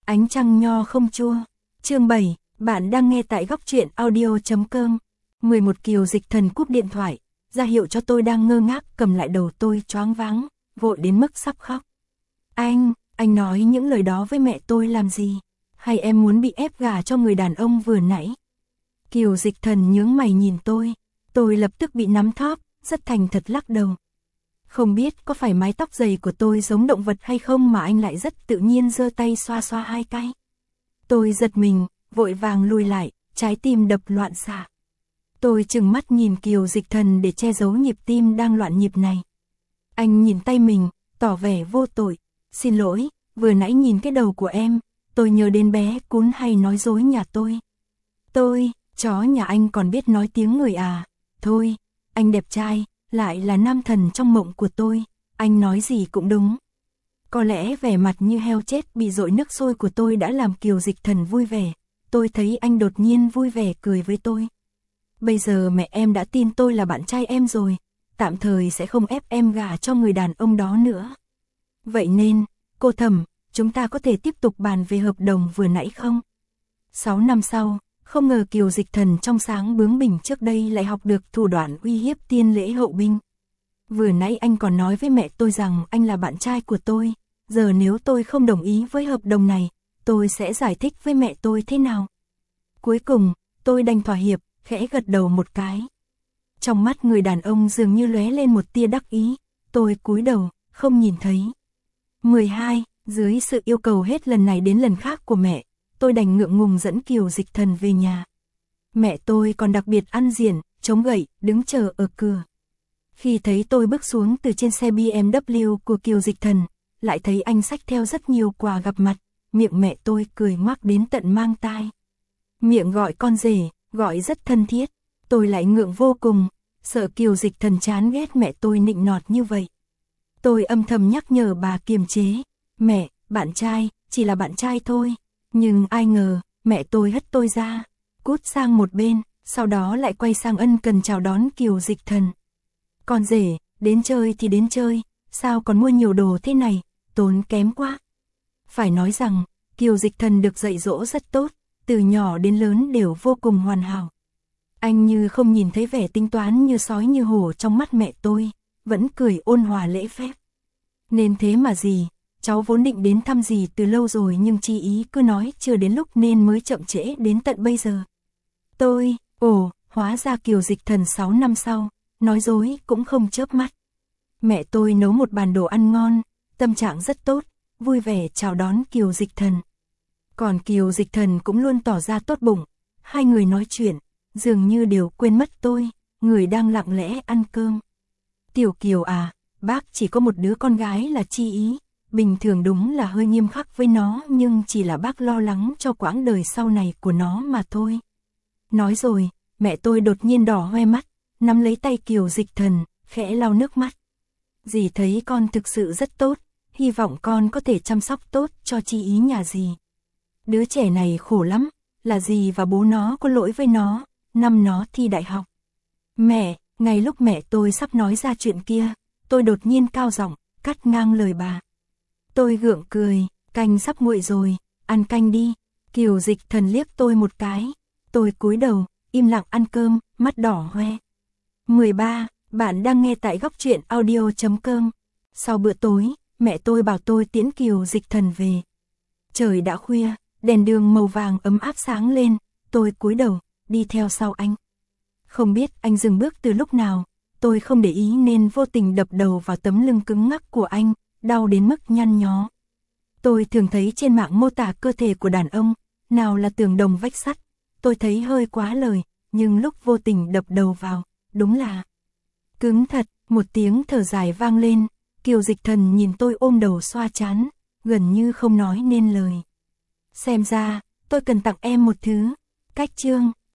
Ánh trăng nho không chua. Chương 7, bạn đang nghe tại góc truyện audio.com. 11 Kiều Dịch Thần cúp điện thoại, ra hiệu cho tôi đang ngơ ngác, cầm lại đầu tôi choáng váng, vội đến mức sắp khóc. Anh nói những lời đó với mẹ tôi làm gì? Hay em muốn bị ép gả cho người đàn ông vừa nãy? Kiều Dịch Thần nhướng mày nhìn tôi lập tức bị nắm thóp, rất thành thật lắc đầu. Không biết có phải mái tóc dày của tôi giống động vật hay không mà anh lại rất tự nhiên giơ tay xoa xoa hai cái. Tôi giật mình, vội vàng lùi lại, trái tim đập loạn xạ. Tôi trừng mắt nhìn Kiều Dịch Thần để che giấu nhịp tim đang loạn nhịp này. Anh nhìn tay mình, tỏ vẻ vô tội. Xin lỗi, vừa nãy nhìn cái đầu của em, tôi nhớ đến bé cún hay nói dối nhà tôi. Chó nhà anh còn biết nói tiếng người à? Thôi, anh đẹp trai, lại là nam thần trong mộng của tôi, anh nói gì cũng đúng. Có lẽ vẻ mặt như heo chết bị dội nước sôi của tôi đã làm Kiều Dịch Thần vui vẻ. Tôi thấy anh đột nhiên vui vẻ cười với tôi. Bây giờ mẹ em đã tin tôi là bạn trai em rồi, tạm thời sẽ không ép em gả cho người đàn ông đó nữa. Vậy nên, cô Thẩm, chúng ta có thể tiếp tục bàn về hợp đồng vừa nãy không? 6 năm sau, không ngờ Kiều Dịch Thần trong sáng bướng bỉnh trước đây lại học được thủ đoạn uy hiếp tiên lễ hậu binh. Vừa nãy anh còn nói với mẹ tôi rằng anh là bạn trai của tôi, giờ nếu tôi không đồng ý với hợp đồng này, tôi sẽ giải thích với mẹ tôi thế nào. Cuối cùng, tôi đành thỏa hiệp, khẽ gật đầu một cái. Trong mắt người đàn ông dường như lóe lên một tia đắc ý, tôi cúi đầu, không nhìn thấy. 12. Dưới sự yêu cầu hết lần này đến lần khác của mẹ, tôi đành ngượng ngùng dẫn Kiều Dịch Thần về nhà. Mẹ tôi còn đặc biệt ăn diện, chống gậy, đứng chờ ở cửa. Khi thấy tôi bước xuống từ trên xe BMW của Kiều Dịch Thần, lại thấy anh xách theo rất nhiều quà gặp mặt, miệng mẹ tôi cười ngoác đến tận mang tai. Miệng gọi con rể, gọi rất thân thiết, tôi lại ngượng vô cùng, sợ Kiều Dịch Thần chán ghét mẹ tôi nịnh nọt như vậy. Tôi âm thầm nhắc nhở bà kiềm chế, mẹ, bạn trai, chỉ là bạn trai thôi. Nhưng ai ngờ, mẹ tôi hất tôi ra, cút sang một bên, sau đó lại quay sang ân cần chào đón Kiều Dịch Thần. Con rể, đến chơi thì đến chơi, sao còn mua nhiều đồ thế này, tốn kém quá. Phải nói rằng, Kiều Dịch Thần được dạy dỗ rất tốt, từ nhỏ đến lớn đều vô cùng hoàn hảo. Anh như không nhìn thấy vẻ tính toán như sói như hổ trong mắt mẹ tôi, vẫn cười ôn hòa lễ phép. Nên thế mà gì, cháu vốn định đến thăm dì từ lâu rồi nhưng chi ý cứ nói chưa đến lúc nên mới chậm trễ đến tận bây giờ. Hóa ra Kiều Dịch Thần 6 năm sau, nói dối cũng không chớp mắt. Mẹ tôi nấu một bàn đồ ăn ngon, tâm trạng rất tốt, vui vẻ chào đón Kiều Dịch Thần. Còn Kiều Dịch Thần cũng luôn tỏ ra tốt bụng, hai người nói chuyện, dường như đều quên mất tôi, người đang lặng lẽ ăn cơm. Tiểu Kiều à, bác chỉ có một đứa con gái là Chi Ý, bình thường đúng là hơi nghiêm khắc với nó nhưng chỉ là bác lo lắng cho quãng đời sau này của nó mà thôi. Nói rồi, mẹ tôi đột nhiên đỏ hoe mắt, nắm lấy tay Kiều Dịch Thần, khẽ lau nước mắt. Dì thấy con thực sự rất tốt, hy vọng con có thể chăm sóc tốt cho Chi Ý nhà dì. Đứa trẻ này khổ lắm, là dì và bố nó có lỗi với nó, năm nó thi đại học. Mẹ, ngay lúc mẹ tôi sắp nói ra chuyện kia, tôi đột nhiên cao giọng, cắt ngang lời bà. Tôi gượng cười, canh sắp nguội rồi, ăn canh đi. Kiều Dịch Thần liếc tôi một cái, tôi cúi đầu, im lặng ăn cơm, mắt đỏ hoe. 13. Bạn đang nghe tại góc truyện audio.com. Sau bữa tối, mẹ tôi bảo tôi tiễn Kiều Dịch Thần về. Trời đã khuya, đèn đường màu vàng ấm áp sáng lên, tôi cúi đầu, đi theo sau anh. Không biết anh dừng bước từ lúc nào, tôi không để ý nên vô tình đập đầu vào tấm lưng cứng ngắc của anh, đau đến mức nhăn nhó. Tôi thường thấy trên mạng mô tả cơ thể của đàn ông, nào là tường đồng vách sắt, tôi thấy hơi quá lời, nhưng lúc vô tình đập đầu vào, đúng là cứng thật. Một tiếng thở dài vang lên, Kiều Dịch Thần nhìn tôi ôm đầu xoa trán, gần như không nói nên lời. Xem ra, tôi cần tặng em một thứ. Cách chương